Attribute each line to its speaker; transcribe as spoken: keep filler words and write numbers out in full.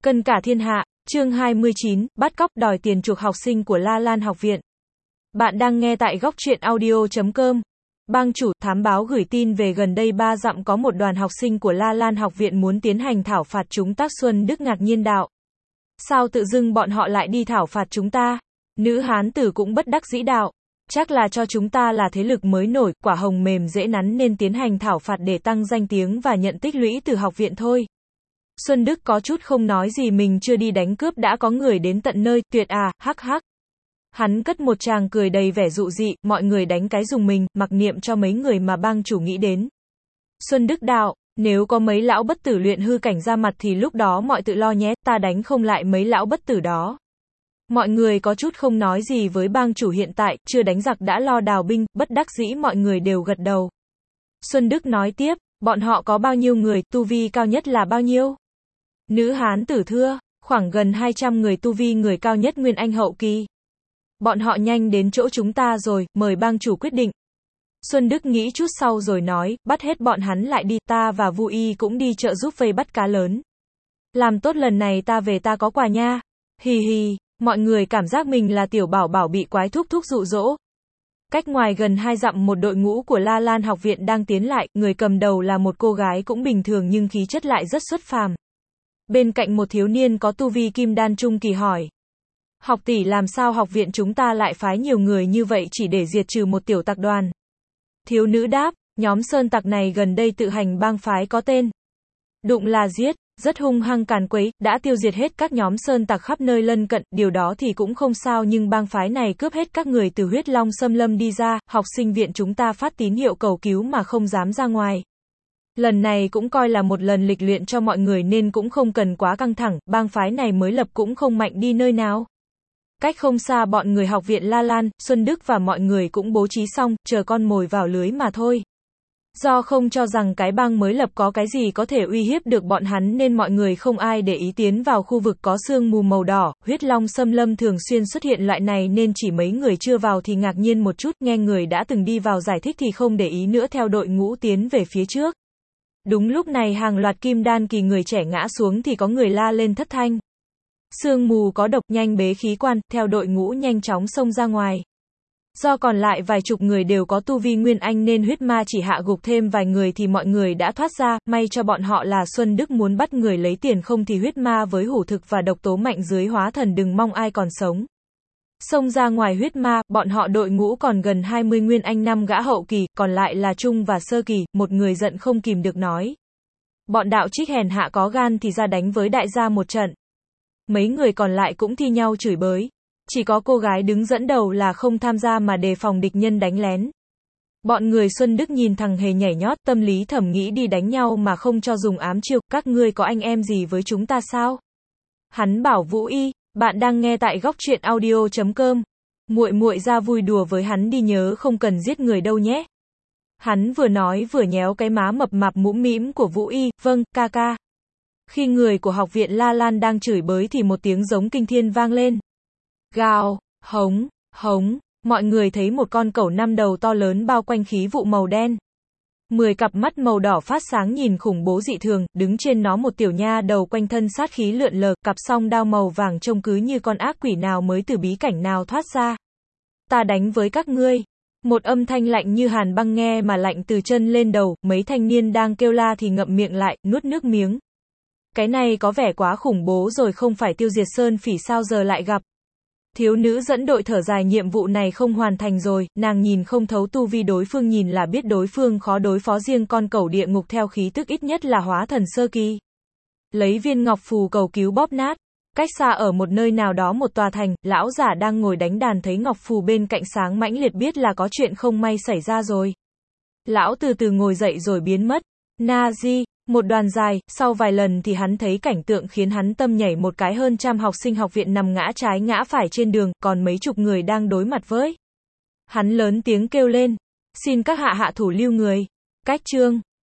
Speaker 1: Cân cả thiên hạ, chương hai mươi chín, bắt cóc đòi tiền chuộc học sinh của La Lan học viện. Bạn đang nghe tại góc truyện audio chấm com. Bang chủ, thám báo gửi tin về gần đây ba dặm có một đoàn học sinh của La Lan học viện muốn tiến hành thảo phạt chúng ta. Xuân Đức ngạc nhiên đạo. Sao tự dưng bọn họ lại đi thảo phạt chúng ta? Nữ hán tử cũng bất đắc dĩ đạo. Chắc là cho chúng ta là thế lực mới nổi, quả hồng mềm dễ nắn nên tiến hành thảo phạt để tăng danh tiếng và nhận tích lũy từ học viện thôi. Xuân Đức có chút không nói gì, mình chưa đi đánh cướp đã có người đến tận nơi, tuyệt à, hắc hắc. Hắn cất một tràng cười đầy vẻ dụ dị, mọi người đánh cái dùng mình, mặc niệm cho mấy người mà bang chủ nghĩ đến. Xuân Đức đạo, nếu có mấy lão bất tử luyện hư cảnh ra mặt thì lúc đó mọi tự lo nhé, ta đánh không lại mấy lão bất tử đó. Mọi người có chút không nói gì với bang chủ hiện tại, chưa đánh giặc đã lo đào binh, bất đắc dĩ mọi người đều gật đầu. Xuân Đức nói tiếp, bọn họ có bao nhiêu người, tu vi cao nhất là bao nhiêu? Nữ hán tử thưa, khoảng gần hai trăm người, tu vi người cao nhất nguyên anh hậu kỳ. Bọn họ nhanh đến chỗ chúng ta rồi, mời bang chủ quyết định. Xuân Đức nghĩ chút sau rồi nói, bắt hết bọn hắn lại đi, ta và Vu Y cũng đi chợ giúp vây bắt cá lớn. Làm tốt lần này ta về ta có quà nha. Hì hì, mọi người cảm giác mình là tiểu bảo bảo bị quái thúc thúc dụ dỗ. Cách ngoài gần hai dặm một đội ngũ của La Lan học viện đang tiến lại, người cầm đầu là một cô gái cũng bình thường nhưng khí chất lại rất xuất phàm. Bên cạnh một thiếu niên có tu vi kim đan trung kỳ hỏi. Học tỷ, làm sao học viện chúng ta lại phái nhiều người như vậy chỉ để diệt trừ một tiểu tặc đoàn? Thiếu nữ đáp, nhóm sơn tặc này gần đây tự hành bang phái có tên Đụng là giết, rất hung hăng càn quấy, đã tiêu diệt hết các nhóm sơn tặc khắp nơi lân cận, điều đó thì cũng không sao nhưng bang phái này cướp hết các người từ huyết long xâm lâm đi ra, học sinh viện chúng ta phát tín hiệu cầu cứu mà không dám ra ngoài. Lần này cũng coi là một lần lịch luyện cho mọi người nên cũng không cần quá căng thẳng, bang phái này mới lập cũng không mạnh đi nơi nào. Cách không xa bọn người học viện La Lan, Xuân Đức và mọi người cũng bố trí xong, chờ con mồi vào lưới mà thôi. Do không cho rằng cái bang mới lập có cái gì có thể uy hiếp được bọn hắn nên mọi người không ai để ý tiến vào khu vực có sương mù màu đỏ, huyết long xâm lâm thường xuyên xuất hiện loại này nên chỉ mấy người chưa vào thì ngạc nhiên một chút, nghe người đã từng đi vào giải thích thì không để ý nữa theo đội ngũ tiến về phía trước. Đúng lúc này hàng loạt kim đan kỳ người trẻ ngã xuống thì có người la lên thất thanh. Sương mù có độc, nhanh bế khí quan, theo đội ngũ nhanh chóng xông ra ngoài. Do còn lại vài chục người đều có tu vi nguyên anh nên huyết ma chỉ hạ gục thêm vài người thì mọi người đã thoát ra, may cho bọn họ là Xuân Đức muốn bắt người lấy tiền không thì huyết ma với hủ thực và độc tố mạnh dưới hóa thần đừng mong ai còn sống. Xông ra ngoài huyết ma, bọn họ đội ngũ còn gần hai mươi nguyên anh, năm gã hậu kỳ, còn lại là trung và sơ kỳ, một người giận không kìm được nói. Bọn đạo trích hèn hạ có gan thì ra đánh với đại gia một trận. Mấy người còn lại cũng thi nhau chửi bới. Chỉ có cô gái đứng dẫn đầu là không tham gia mà đề phòng địch nhân đánh lén. Bọn người Xuân Đức nhìn thằng hề nhảy nhót, tâm lý thầm nghĩ đi đánh nhau mà không cho dùng ám chiêu, các ngươi có anh em gì với chúng ta sao? Hắn bảo Vũ Y, bạn đang nghe tại góc truyện audio chấm com. Muội muội ra vui đùa với hắn đi, nhớ không cần giết người đâu nhé. Hắn vừa nói vừa nhéo cái má mập mạp mũm mĩm của Vũ Y, vâng, ca ca. Khi người của học viện La Lan đang chửi bới thì một tiếng giống kinh thiên vang lên. Gào, hống, hống, mọi người thấy một con cẩu năm đầu to lớn bao quanh khí vụ màu đen. Mười cặp mắt màu đỏ phát sáng nhìn khủng bố dị thường, đứng trên nó một tiểu nha đầu quanh thân sát khí lượn lờ, cặp song đao màu vàng trông cứ như con ác quỷ nào mới từ bí cảnh nào thoát ra. Ta đánh với các ngươi. Một âm thanh lạnh như hàn băng nghe mà lạnh từ chân lên đầu, mấy thanh niên đang kêu la thì ngậm miệng lại, nuốt nước miếng. Cái này có vẻ quá khủng bố rồi, không phải tiêu diệt sơn phỉ sao giờ lại gặp. Thiếu nữ dẫn đội thở dài, nhiệm vụ này không hoàn thành rồi, nàng nhìn không thấu tu vi đối phương, nhìn là biết đối phương khó đối phó, riêng con cẩu địa ngục theo khí tức ít nhất là hóa thần sơ kỳ. Lấy viên ngọc phù cầu cứu bóp nát. Cách xa ở một nơi nào đó một tòa thành, lão giả đang ngồi đánh đàn thấy ngọc phù bên cạnh sáng mãnh liệt biết là có chuyện không may xảy ra rồi. Lão từ từ ngồi dậy rồi biến mất. Na di. Một đoàn dài, sau vài lần thì hắn thấy cảnh tượng khiến hắn tâm nhảy một cái, hơn trăm học sinh học viện nằm ngã trái ngã phải trên đường, còn mấy chục người đang đối mặt với. Hắn lớn tiếng kêu lên, xin các hạ hạ thủ lưu người. Cách chương